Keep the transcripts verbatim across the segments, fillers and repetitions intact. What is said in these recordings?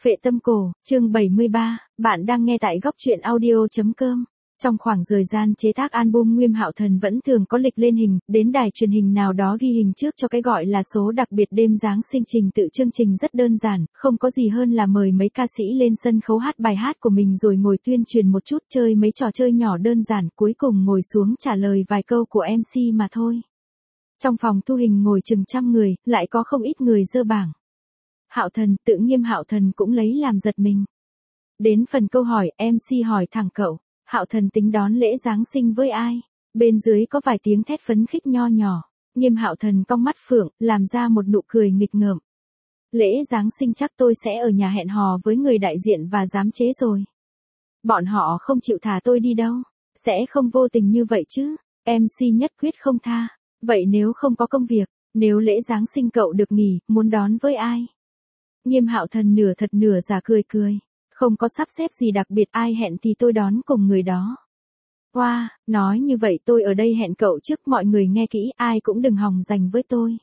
Phệ tâm cổ, chương bảy mươi ba, bạn đang nghe tại góc truyện audio.com. Trong khoảng thời gian chế tác album Nghiêm Hạo Thần vẫn thường có lịch lên hình, đến đài truyền hình nào đó ghi hình trước cho cái gọi là số đặc biệt đêm Giáng sinh. Trình tự chương trình rất đơn giản, không có gì hơn là mời mấy ca sĩ lên sân khấu hát bài hát của mình rồi ngồi tuyên truyền một chút, chơi mấy trò chơi nhỏ đơn giản, cuối cùng ngồi xuống trả lời vài câu của em xê mà thôi. Trong phòng thu hình ngồi chừng trăm người, lại có không ít người dơ bảng. Hạo Thần, tự Nghiêm Hạo Thần cũng lấy làm giật mình. Đến phần câu hỏi, em xê hỏi thẳng cậu, Hạo Thần tính đón lễ Giáng sinh với ai? Bên dưới có vài tiếng thét phấn khích nho nhỏ. Nghiêm Hạo Thần cong mắt phượng, làm ra một nụ cười nghịch ngợm. Lễ Giáng sinh chắc tôi sẽ ở nhà hẹn hò với người đại diện và giám chế rồi. Bọn họ không chịu thả tôi đi đâu. Sẽ không vô tình như vậy chứ. em xê nhất quyết không tha. Vậy nếu không có công việc, nếu lễ Giáng sinh cậu được nghỉ, muốn đón với ai? Nghiêm Hạo Thần nửa thật nửa giả cười cười. Không có sắp xếp gì đặc biệt, ai hẹn thì tôi đón cùng người đó. Wow, nói như vậy tôi ở đây hẹn cậu trước mọi người nghe kỹ, ai cũng đừng hòng giành với tôi.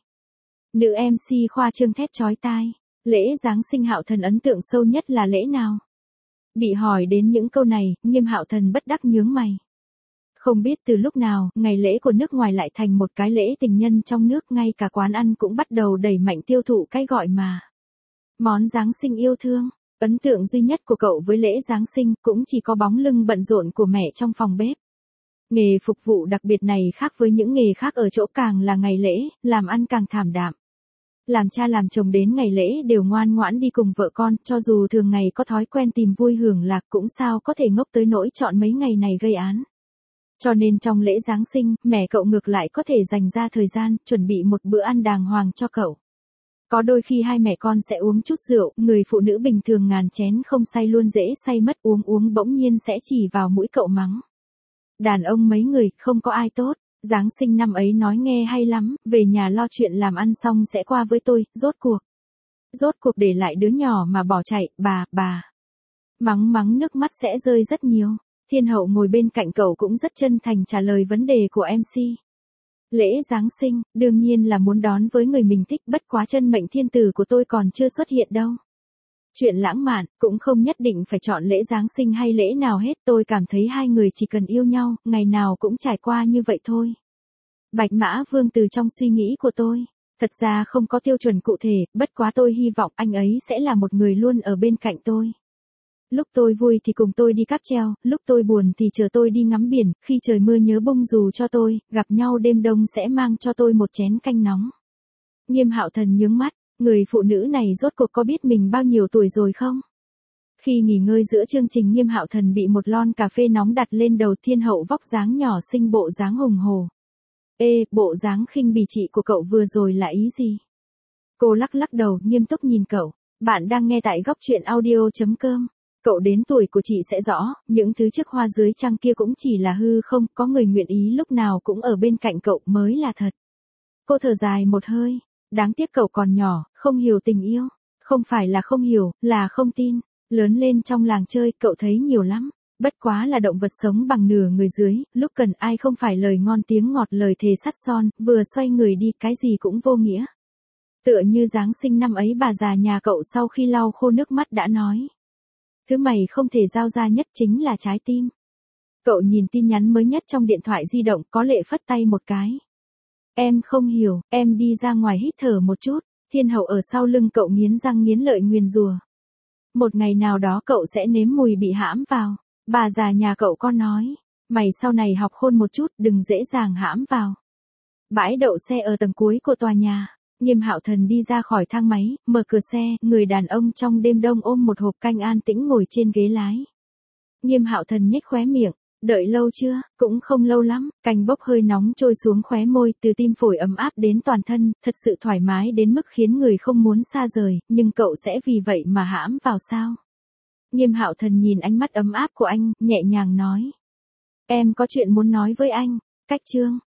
Nữ em xê khoa trương thét chói tai. Lễ Giáng sinh Hạo Thần ấn tượng sâu nhất là lễ nào? Bị hỏi đến những câu này, Nghiêm Hạo Thần bất đắc nhướng mày. Không biết từ lúc nào, ngày lễ của nước ngoài lại thành một cái lễ tình nhân trong nước, ngay cả quán ăn cũng bắt đầu đẩy mạnh tiêu thụ cái gọi mà món Giáng sinh yêu thương. Ấn tượng duy nhất của cậu với lễ Giáng sinh cũng chỉ có bóng lưng bận rộn của mẹ trong phòng bếp. Nghề phục vụ đặc biệt này khác với những nghề khác ở chỗ càng là ngày lễ, làm ăn càng thảm đạm. Làm cha làm chồng đến ngày lễ đều ngoan ngoãn đi cùng vợ con, cho dù thường ngày có thói quen tìm vui hưởng lạc cũng sao có thể ngốc tới nỗi chọn mấy ngày này gây án. Cho nên trong lễ Giáng sinh, mẹ cậu ngược lại có thể dành ra thời gian, chuẩn bị một bữa ăn đàng hoàng cho cậu. Có đôi khi hai mẹ con sẽ uống chút rượu, người phụ nữ bình thường ngàn chén không say luôn dễ say mất, uống uống bỗng nhiên sẽ chỉ vào mũi cậu mắng. Đàn ông mấy người, không có ai tốt, Giáng sinh năm ấy nói nghe hay lắm, về nhà lo chuyện làm ăn xong sẽ qua với tôi, rốt cuộc. Rốt cuộc để lại đứa nhỏ mà bỏ chạy, bà, bà. Mắng mắng nước mắt sẽ rơi rất nhiều. Thiên hậu ngồi bên cạnh cậu cũng rất chân thành trả lời vấn đề của em xê. Lễ Giáng sinh, đương nhiên là muốn đón với người mình thích, bất quá chân mệnh thiên tử của tôi còn chưa xuất hiện đâu. Chuyện lãng mạn, cũng không nhất định phải chọn lễ Giáng sinh hay lễ nào hết, tôi cảm thấy hai người chỉ cần yêu nhau, ngày nào cũng trải qua như vậy thôi. Bạch Mã Vương từ trong suy nghĩ của tôi. Thật ra không có tiêu chuẩn cụ thể, bất quá tôi hy vọng anh ấy sẽ là một người luôn ở bên cạnh tôi. Lúc tôi vui thì cùng tôi đi cáp treo, lúc tôi buồn thì chờ tôi đi ngắm biển, khi trời mưa nhớ bông dù cho tôi, gặp nhau đêm đông sẽ mang cho tôi một chén canh nóng. Nghiêm Hạo Thần nhướng mắt, người phụ nữ này rốt cuộc có biết mình bao nhiêu tuổi rồi không? Khi nghỉ ngơi giữa chương trình, Nghiêm Hạo Thần bị một lon cà phê nóng đặt lên đầu. Thiên hậu vóc dáng nhỏ xinh, bộ dáng hùng hồ. Ê, bộ dáng khinh bỉ chị của cậu vừa rồi là ý gì? Cô lắc lắc đầu, nghiêm túc nhìn cậu. Bạn đang nghe tại góc truyện audio.com. Cậu đến tuổi của chị sẽ rõ, những thứ trước hoa dưới trăng kia cũng chỉ là hư không, có người nguyện ý lúc nào cũng ở bên cạnh cậu mới là thật. Cô thở dài một hơi, đáng tiếc cậu còn nhỏ, không hiểu tình yêu, không phải là không hiểu, là không tin. Lớn lên trong làng chơi, cậu thấy nhiều lắm, bất quá là động vật sống bằng nửa người dưới, lúc cần ai không phải lời ngon tiếng ngọt, lời thề sắt son, vừa xoay người đi cái gì cũng vô nghĩa. Tựa như Giáng sinh năm ấy bà già nhà cậu sau khi lau khô nước mắt đã nói. Thứ mày không thể giao ra nhất chính là trái tim. Cậu nhìn tin nhắn mới nhất trong điện thoại di động, có lệ phất tay một cái. Em không hiểu, em đi ra ngoài hít thở một chút. Thiên hậu ở sau lưng cậu nghiến răng nghiến lợi nguyền rủa. Một ngày nào đó cậu sẽ nếm mùi bị hãm vào. Bà già nhà cậu có nói, mày sau này học khôn một chút, đừng dễ dàng hãm vào. Bãi đậu xe ở tầng cuối của tòa nhà. Nghiêm Hạo Thần đi ra khỏi thang máy, mở cửa xe, người đàn ông trong đêm đông ôm một hộp canh an tĩnh ngồi trên ghế lái. Nghiêm Hạo Thần nhếch khóe miệng, đợi lâu chưa? Cũng không lâu lắm, canh bốc hơi nóng trôi xuống khóe môi, từ tim phổi ấm áp đến toàn thân, thật sự thoải mái đến mức khiến người không muốn xa rời, nhưng cậu sẽ vì vậy mà hãm vào sao? Nghiêm Hạo Thần nhìn ánh mắt ấm áp của anh, nhẹ nhàng nói. Em có chuyện muốn nói với anh, cách chương.